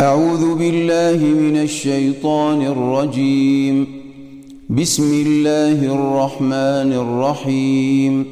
أعوذ بالله من الشيطان الرجيم. بسم الله الرحمن الرحيم.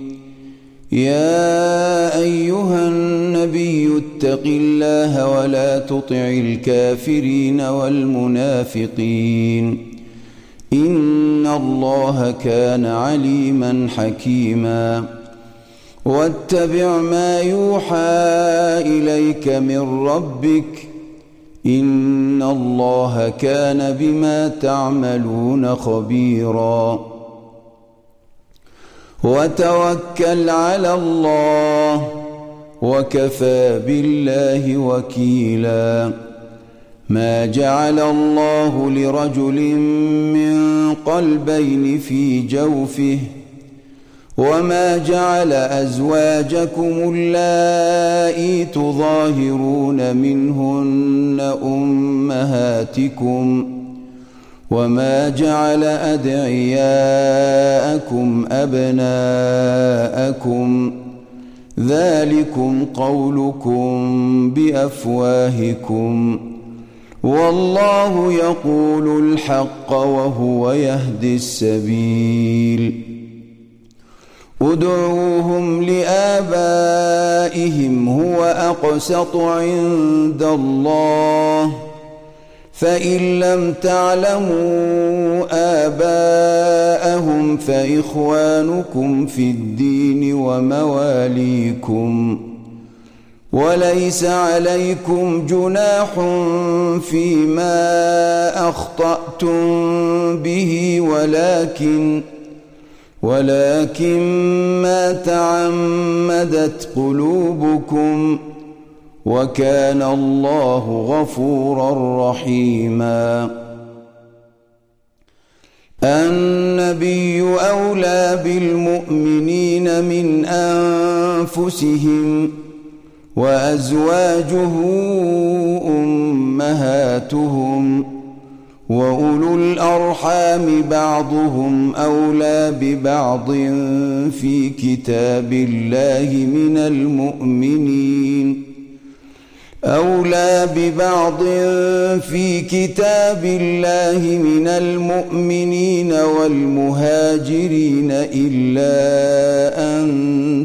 يا أيها النبي اتق الله ولا تطع الكافرين والمنافقين إن الله كان عليما حكيما. واتبع ما يوحى إليك من ربك إن الله كان بما تعملون خبيرا. وتوكل على الله وكفى بالله وكيلا. ما جعل الله لرجل من قلبين في جوفه وما جعل أزواجكم اللائي تظاهرون منهن أمهاتكم وما جعل أدعياءكم أبناءكم ذلكم قولكم بأفواهكم والله يقول الحق وهو يهدي السبيل. ادعوهم لآبائهم هو أقسط عند الله فإن لم تعلموا آباءهم فإخوانكم في الدين ومواليكم وليس عليكم جناح فيما أخطأتم به ولكن ما تعمدت قلوبكم وكان الله غفورا رحيما. النبي أولى بالمؤمنين من أنفسهم وأزواجه أمهاتهم وأولو الأرحام بعضهم أولى ببعض في كتاب الله من المؤمنين والمهاجرين إلا أن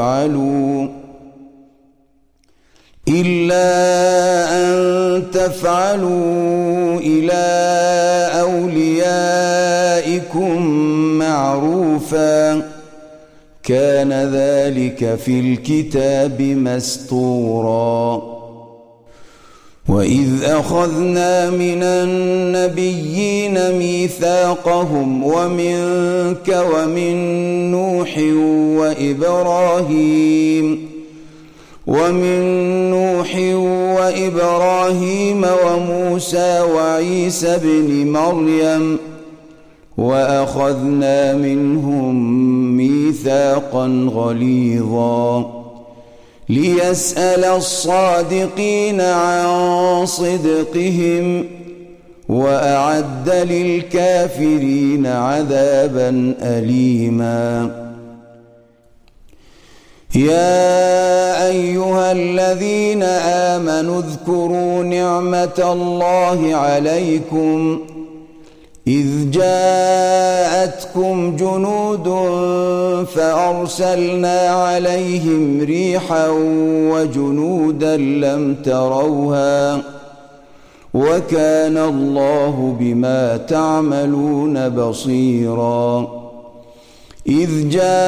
تفعلوا إلى أوليائكم معروفا كان ذلك في الكتاب مسطورا. وإذ أخذنا من النبيين ميثاقهم ومنك ومن نوح وإبراهيم وموسى وعيسى ابن مريم وأخذنا منهم ميثاقا غليظا ليسأل الصادقين عن صدقهم وأعد للكافرين عذابا أليما. يا أيها الذين آمنوا اذكروا نعمة الله عليكم إذ جاءتكم جنود فأرسلنا عليهم ريحا وجنودا لم تروها وكان الله بما تعملون بصيرا. إذ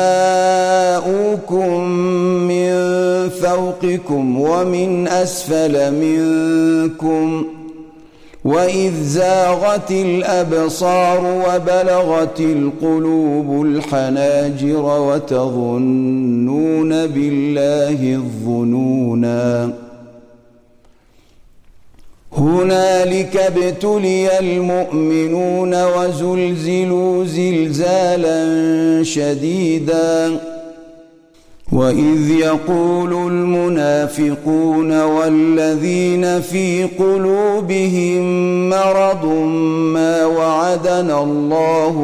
جاءوكم من فوقكم ومن أسفل منكم وإذ زاغت الأبصار وبلغت القلوب الحناجر وتظنون بالله الظنونا. هنالك ابتلي المؤمنون وزلزلوا زلزالا شديدا. وإذ يقول المنافقون والذين في قلوبهم مرض ما وعدنا الله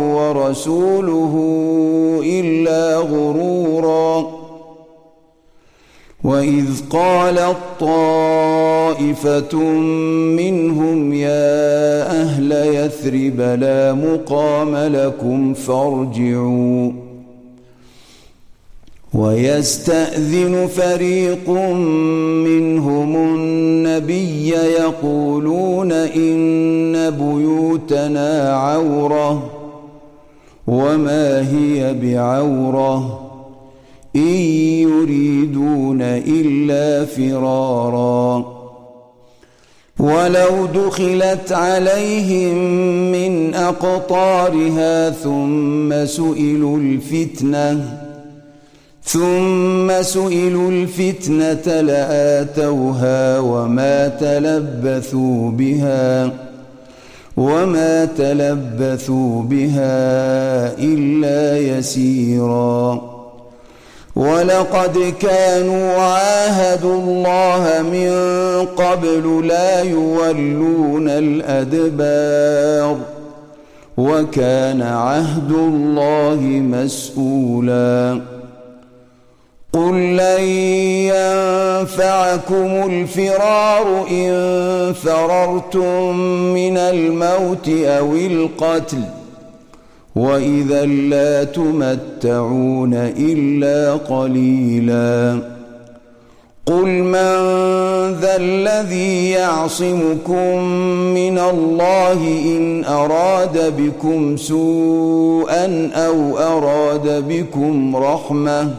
ورسوله إلا غرورا. وإذ قالت طائفة منهم يا أهل يثرب لا مقام لكم فارجعوا ويستأذن فريق منهم النبي يقولون إن بيوتنا عورة وما هي بعورة إن يريدون إلا فرارا ولو دخلت عليهم من أقطارها ثم سئلوا الفتنة لآتوها وما تلبثوا بها إلا يسيرا ولقد كانوا عاهدوا الله من قبل لا يولون الأدبار وكان عهد الله مسؤولا قل لن ينفعكم الفرار إن فررتم من الموت أو القتل وإذا لا تمتعون إلا قليلا قل من ذا الذي يعصمكم من الله إن أراد بكم سوءا أو أراد بكم رحمة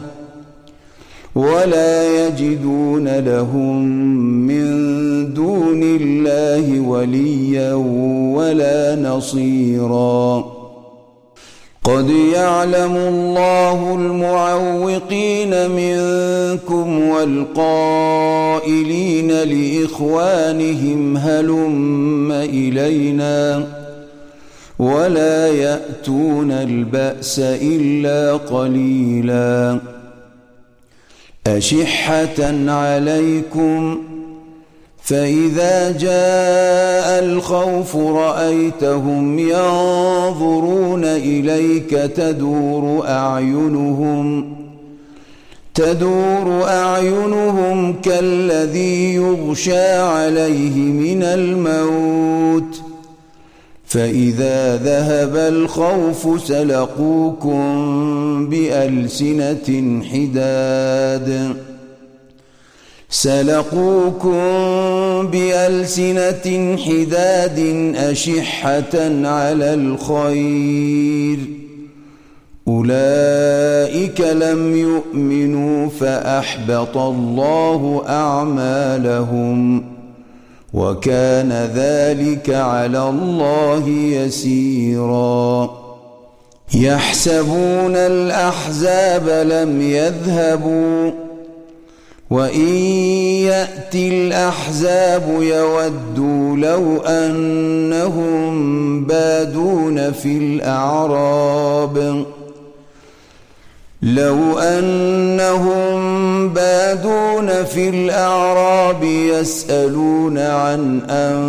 ولا يجدون لهم من دون الله وليا ولا نصيرا قد يعلم الله المعوقين منكم والقائلين لإخوانهم هلم إلينا ولا يأتون البأس إلا قليلا أشحة عليكم فإذا جاء الخوف رأيتهم ينظرون إليك تدور أعينهم كالذي يغشى عليه من الموت فإذا ذهب الخوف سلقوكم بألسنة حداد أشحة على الخير أولئك لم يؤمنوا فأحبط الله أعمالهم وكان ذلك على الله يسيرا يحسبون الأحزاب لم يذهبوا وإن يأتي الأحزاب يودوا لو أنهم بادون في الأعراب يسألون عن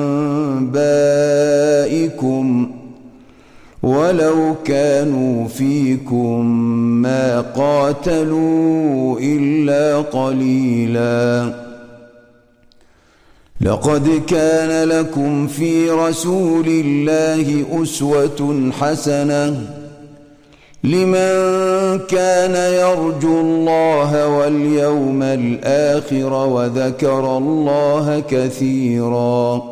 أنبائكم ولو كانوا فيكم ما قاتلوا إلا قليلا لقد كان لكم في رسول الله أسوة حسنة لمن كان يرجو الله واليوم الآخر وذكر الله كثيرا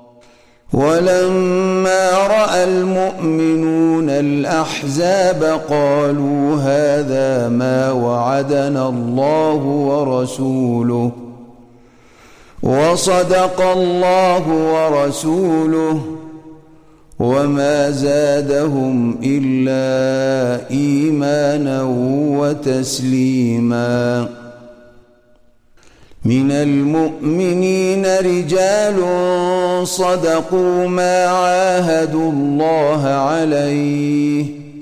ولما رأى المؤمنون الأحزاب قالوا هذا ما وعدنا الله ورسوله وصدق الله ورسوله وما زادهم إلا إيمانا وتسليما من المؤمنين رجال صدقوا ما عاهدوا الله عليه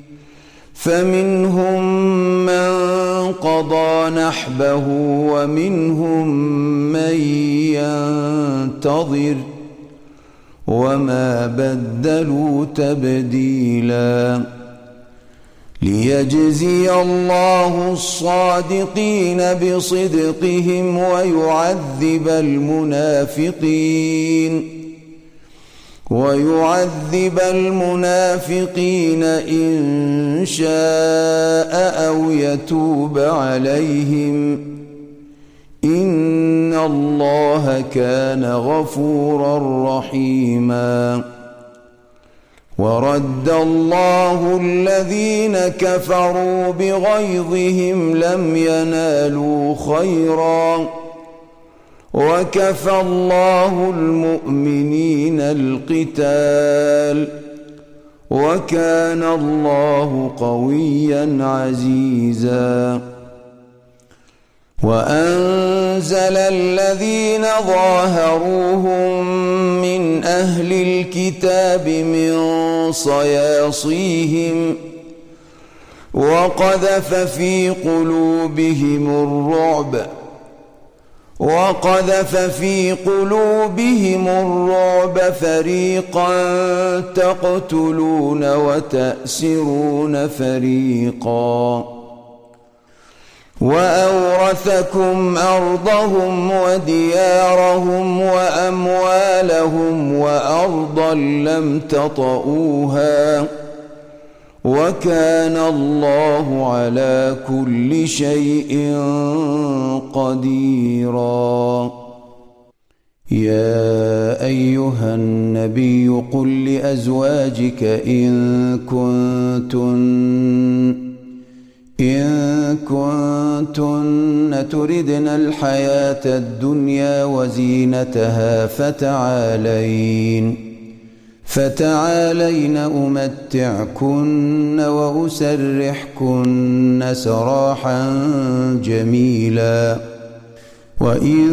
فمنهم من قضى نحبه ومنهم من ينتظر وما بدلوا تبديلا ليجزي الله الصادقين بصدقهم ويعذب المنافقين إن شاء أو يتوب عليهم إن الله كان غفورا رحيما. ورد الله الذين كفروا بغيظهم لم ينالوا خيرا وكفى الله المؤمنين القتال وكان الله قويا عزيزا. وأنزل الذين ظاهروهم من أهل الكتاب من صياصيهم وقذف في قلوبهم الرعب فريقا تقتلون وتأسرون فريقا وأورثكم أرضهم وديارهم وأموالهم وأرضا لم تطئوها وكان الله على كل شيء قديرا. يا أيها النبي قل لأزواجك إن كنتن تردن الحياة الدنيا وزينتها فتعالين أمتعكن وأسرحكن سراحا جميلا. وإن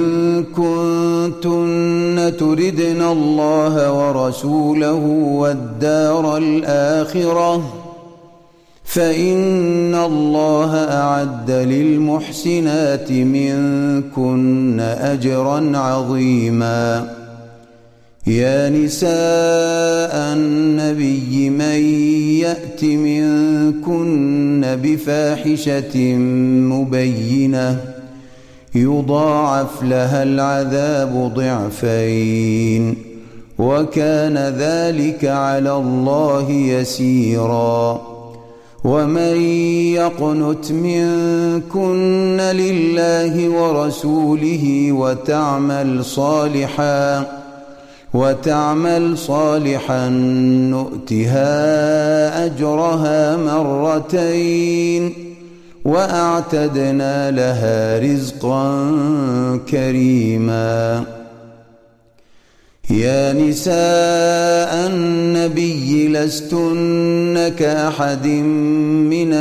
كنتن تردن الله ورسوله والدار الآخرة فإن الله أعد للمحسنات منكن أجرا عظيما. يا نساء النبي من يأت منكن بفاحشة مبينة يضاعف لها العذاب ضعفين وكان ذلك على الله يسيرا. ومن يقنت منكن لله ورسوله وتعمل صالحا نؤتها أجرها مرتين وأعتدنا لها رزقا كريما. يا نساء النبي لستن كأحد من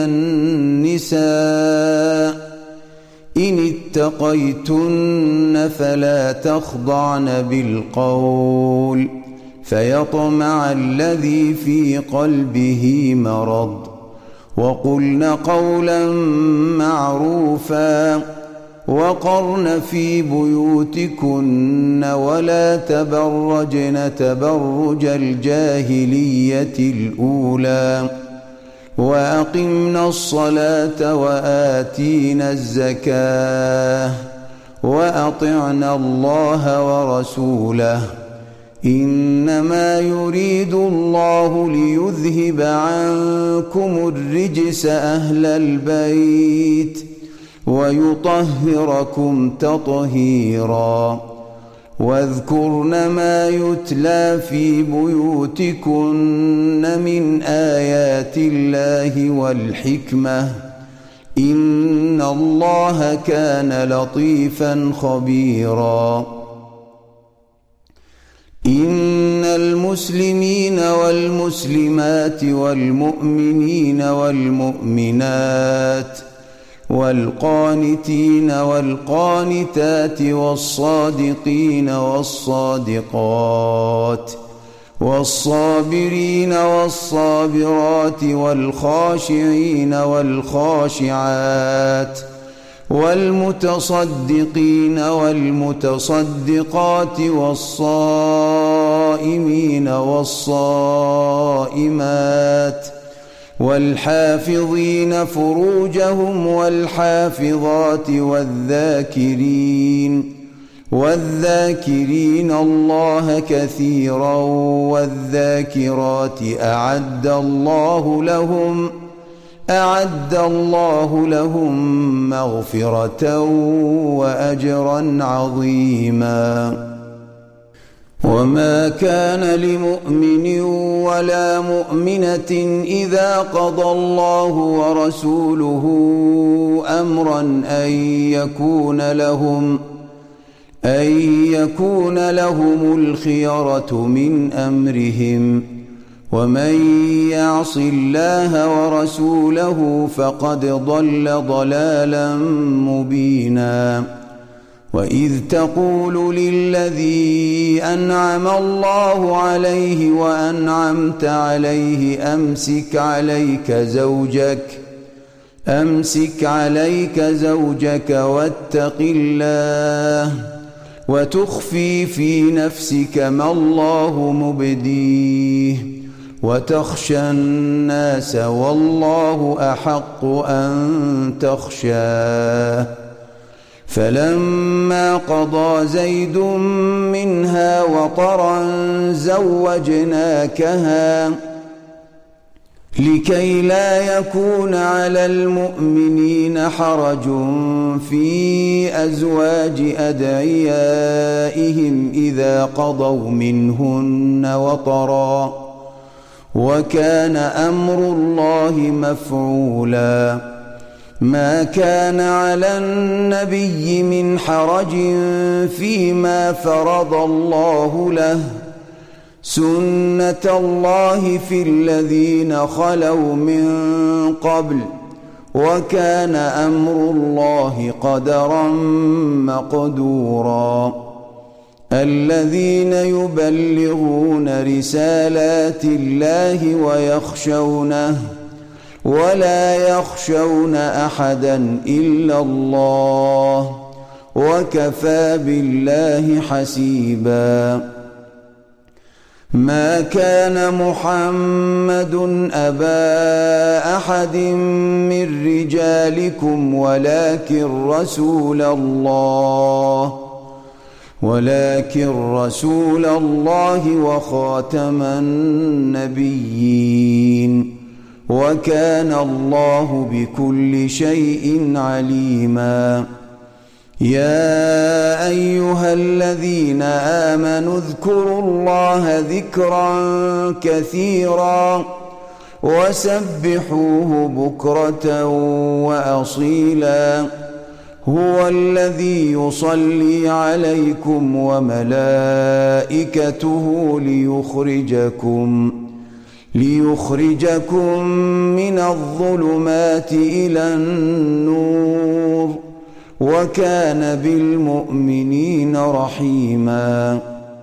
النساء إن اتقيتن فلا تخضعن بالقول فيطمع الذي في قلبه مرض وقلن قولا معروفا وقرن في بيوتكن ولا تبرجن تبرج الجاهلية الأولى وأقمنا الصلاة وآتينا الزكاة وأطعنا الله ورسوله إنما يريد الله ليذهب عنكم الرجس أهل البيت ويطهركم تطهيرا. واذكرن ما يتلى في بيوتكن من آيات الله والحكمة إن الله كان لطيفا خبيرا. إن المسلمين والمسلمات والمؤمنين والمؤمنات والقانتين والقانتات والصادقين والصادقات والصابرين والصابرات والخاشعين والخاشعات والمتصدقين والمتصدقات والصائمين والصائمات والحافظين فروجهم والحافظات والذاكرين الله كثيرا والذاكرات أعد الله لهم مغفرة وأجرا عظيما. وما كان لمؤمن ولا مؤمنة إذا قضى الله ورسوله أمرا أن يكون لهم الخيرة من أمرهم، ومن يعص الله ورسوله فقد ضل ضلالا مبينا. وإذ تقول للذي أنعم الله عليه وأنعمت عليه أمسك عليك زوجك واتق الله وتخفي في نفسك ما الله مبديه وتخشى الناس والله أحق أن تخشاه. فلما قضى زيد منها وطرا زوجناكها لكي لا يكون على المؤمنين حرج في أزواج أدعيائهم إذا قضوا منهن وطرا، وكان أمر الله مفعولا. ما كان على النبي من حرج فيما فرض الله له، سنة الله في الذين خلوا من قبل، وكان أمر الله قدرا مقدورا. الذين يبلغون رسالات الله ويخشونه ولا يخشون أحدا إلا الله، وكفى بالله حسيبا. ما كان محمد أبا أحد من رجالكم ولكن رسول الله وخاتم النبيين، وكان الله بكل شيء عليما. يا أيها الذين آمنوا اذكروا الله ذكرا كثيرا وسبحوه بكرة وأصيلا. هو الذي يصلي عليكم وملائكته ليخرجكم من الظلمات إلى النور، وكان بالمؤمنين رحيما.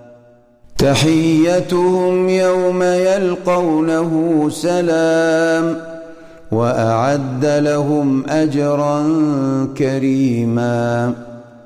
تحيتهم يوم يلقونه سلام، وأعد لهم أجرا كريما.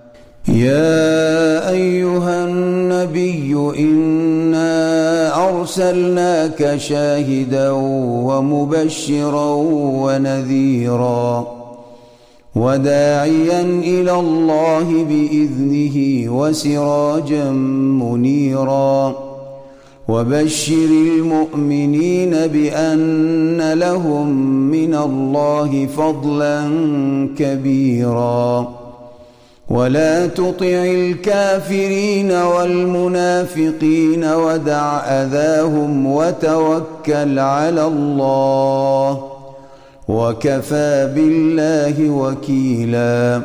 يا أيها النبي إنا أرسلناك شاهدا ومبشرا ونذيرا وداعيا إلى الله بإذنه وسراجا منيرا. وبشر المؤمنين بأن لهم من الله فضلا كبيرا. ولا تطع الكافرين والمنافقين ودع أذاهم وتوكل على الله، وكفى بالله وكيلا.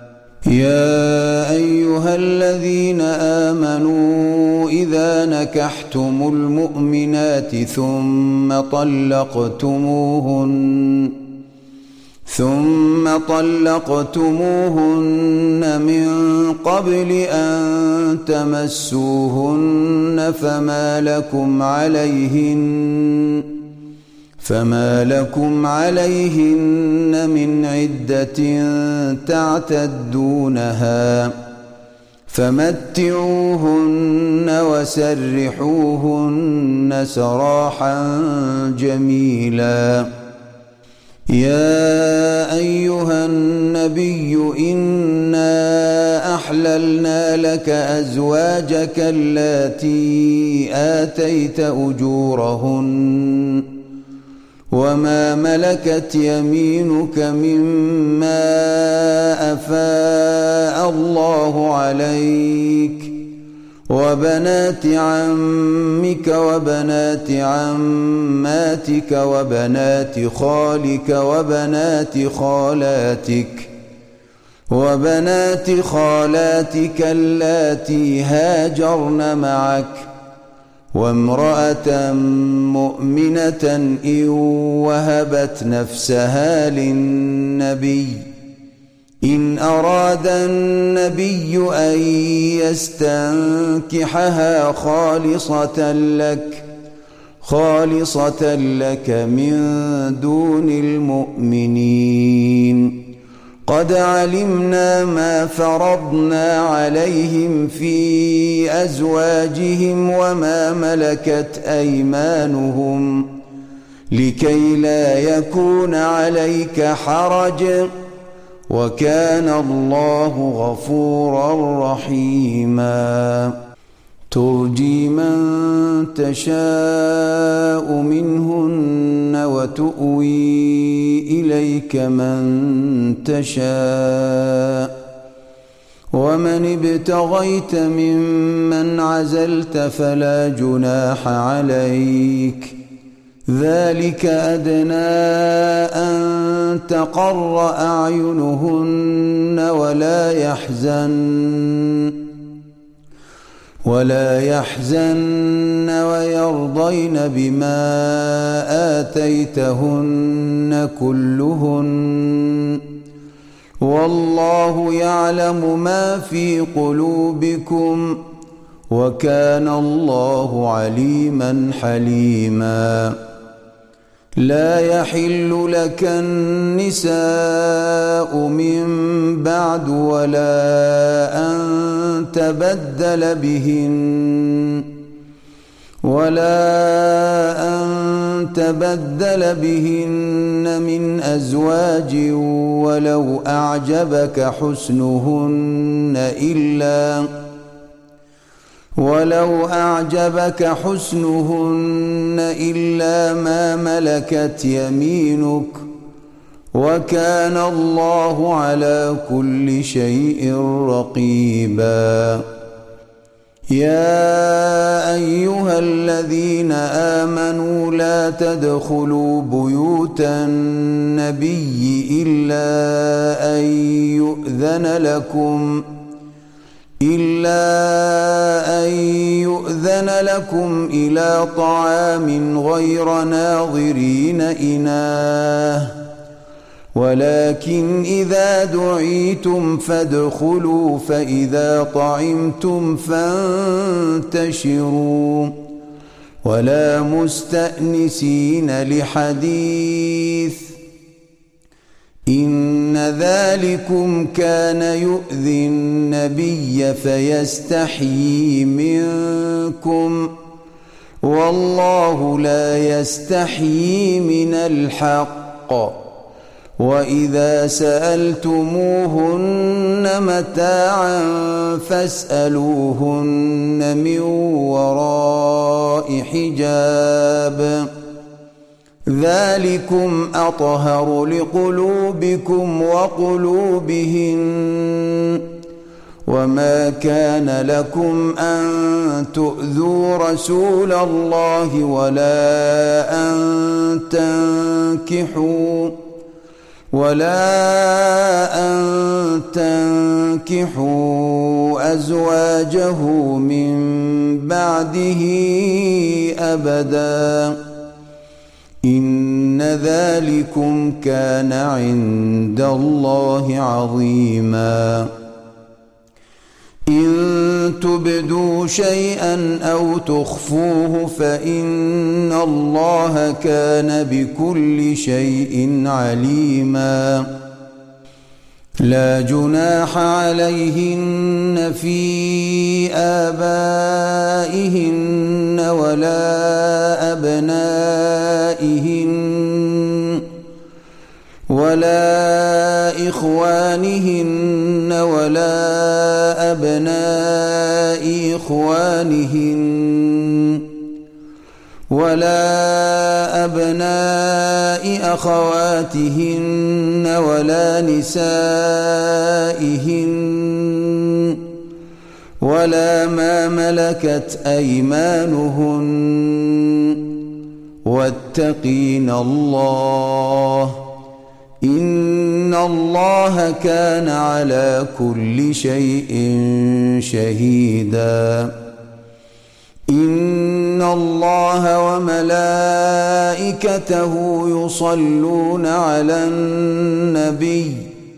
يا أيها الذين آمنوا إذا نكحتم المؤمنات ثم طلقتموهن من قبل أن تمسوهن فما لكم عليهن من عدة تعتدونها، فمتعوهن وسرحوهن سراحا جميلا. يا أيها النبي إنا أحللنا لك أزواجك اللاتي آتيت أجورهن وما ملكت يمينك مما أفاء الله عليك وبنات عمك وبنات عماتك وبنات خالك وبنات خالاتك اللاتي هاجرن معك وامرأة مؤمنة إن وهبت نفسها للنبي إن أراد النبي أن يستنكحها خالصة لك من دون المؤمنين قد علمنا ما فرضنا عليهم في أزواجهم وما ملكت أيمانهم لكي لا يكون عليك حرج وكان الله غفورا رحيما ترجي من تشاء منهن وتؤوي إليك من تشاء ومن ابتغيت ممن عزلت فلا جناح عليك ذلك أدنى أن تقر أعينهن ولا يحزن ويرضين بما آتيتهن كلهن والله يعلم ما في قلوبكم وكان الله عليما حليما لا يحل لك النساء من بعد ولا أن تبدل بهن من أزواج ولو أعجبك حسنهن إلا ما ملكت يمينك وكان الله على كل شيء رقيبا يا أيها الذين آمنوا لا تدخلوا بيوت النبي إلا أن يؤذن لكم إلى طعام غير ناظرين إناه ولكن إذا دعيتم فادخلوا فإذا طعمتم فانتشروا ولا مستأنسين لحديث إن ذلكم كان يؤذي النبي فيستحيي منكم والله لا يستحيي من الحق وإذا سألتموهن متاعا فاسألوهن من وراء حجاب ذلكم أطهر لقلوبكم وقلوبهن وما كان لكم أن تؤذوا رسول الله ولا أن تنكحوا أزواجه من بعده أبدا إن ذلكم كان عند الله عظيما إن تبدوا شيئا أو تخفوه فإن الله كان بكل شيء عليما لا جناح عليهن في آبائهن ولا أبنائهن ولا إخوانهن ولا أبناء إخوانهن ولا أبناء أخواتهن ولا نسائهن ولا ما ملكت أيمانهن واتقين الله إن الله كان على كل شيء شهيدا إن الله وملائكته يصلون على النبي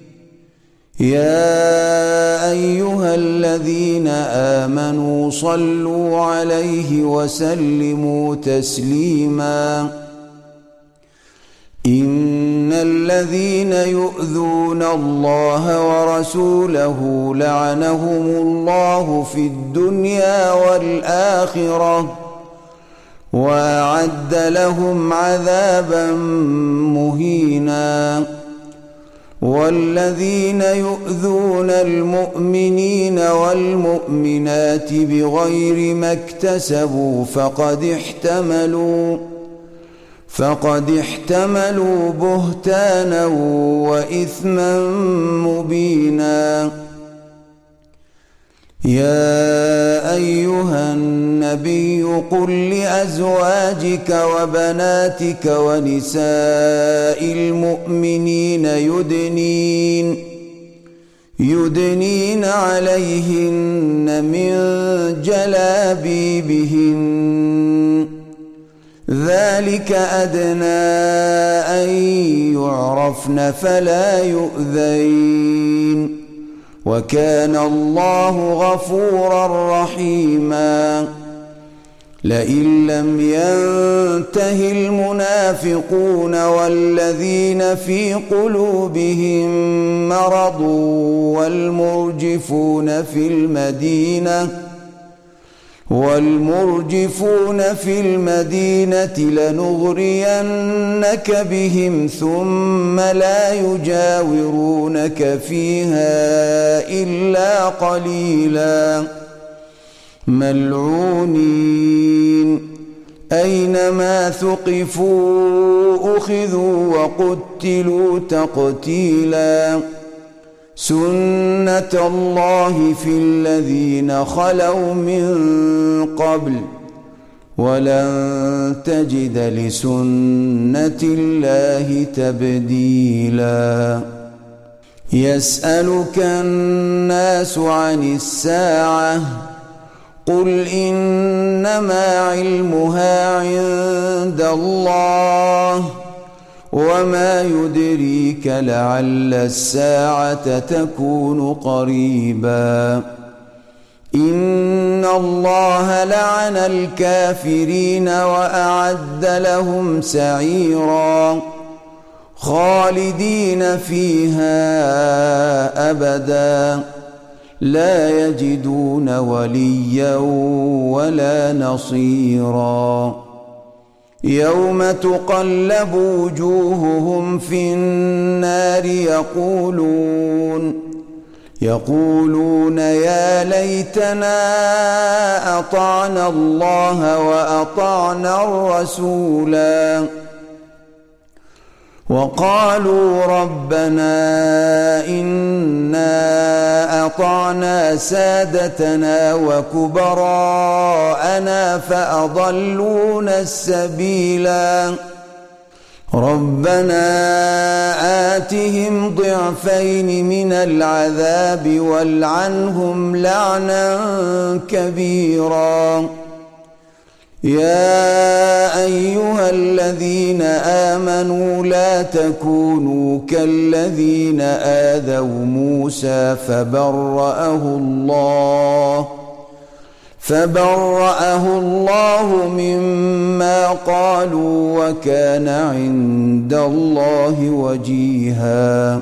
يا أيها الذين آمنوا صلوا عليه وسلموا تسليما إن الذين يؤذون الله ورسوله لعنهم الله في الدنيا والآخرة وأعد لهم عذابا مهينا والذين يؤذون المؤمنين والمؤمنات بغير ما اكتسبوا فقد احتملوا بهتانا وإثما مبينا يا أيها النبي قل لأزواجك وبناتك ونساء المؤمنين يدنين عليهن من جلابيبهن ذلك أدنى أن يعرفن فلا يؤذين وكان الله غفورا رحيما لئن لم ينته المنافقون والذين في قلوبهم مرض والمرجفون في المدينة لنغرينك بهم ثم لا يجاورونك فيها إلا قليلا ملعونين أينما ثقفوا أخذوا وقتلوا تقتيلا سنة الله في الذين خلوا من قبل ولن تجد لسنة الله تبديلا يسألك الناس عن الساعة قل إنما علمها عند الله وما يدريك لعل الساعة تكون قريبا إن الله لعن الكافرين وأعد لهم سعيرا خالدين فيها أبدا لا يجدون وليا ولا نصيرا يوم تقلب وجوههم في النار يقولون يا ليتنا أطعنا الله وأطعنا الرسولا وقالوا ربنا إنا أطعنا سادتنا وكبراءنا فأضلونا السبيلا ربنا آتهم ضعفين من العذاب والعنهم لعنا كبيرا يا أيها الذين آمنوا لا تكونوا كالذين آذوا موسى فبرأه الله مما قالوا وكان عند الله وجيها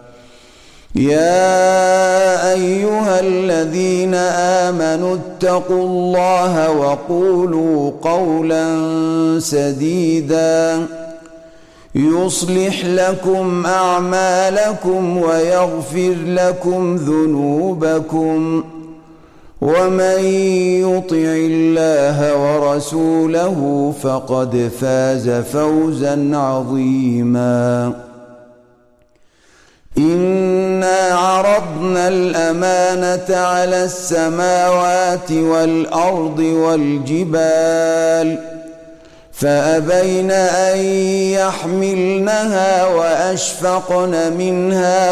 يا أيها الذين آمنوا اتقوا الله وقولوا قولا سديدا يصلح لكم أعمالكم ويغفر لكم ذنوبكم ومن يطع الله ورسوله فقد فاز فوزا عظيما إنا عرضنا الأمانة على السماوات والأرض والجبال فأبين أن يحملنها وأشفقن منها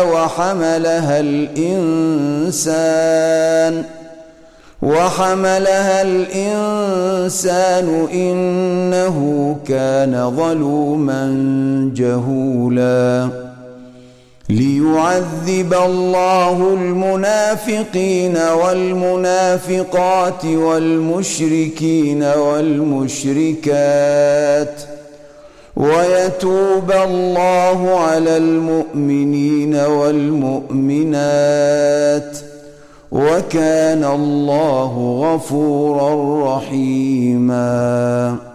وحملها الإنسان إنه كان ظلوما جهولا ليعذب الله المنافقين والمنافقات والمشركين والمشركات ويتوب الله على المؤمنين والمؤمنات وكان الله غفورا رحيما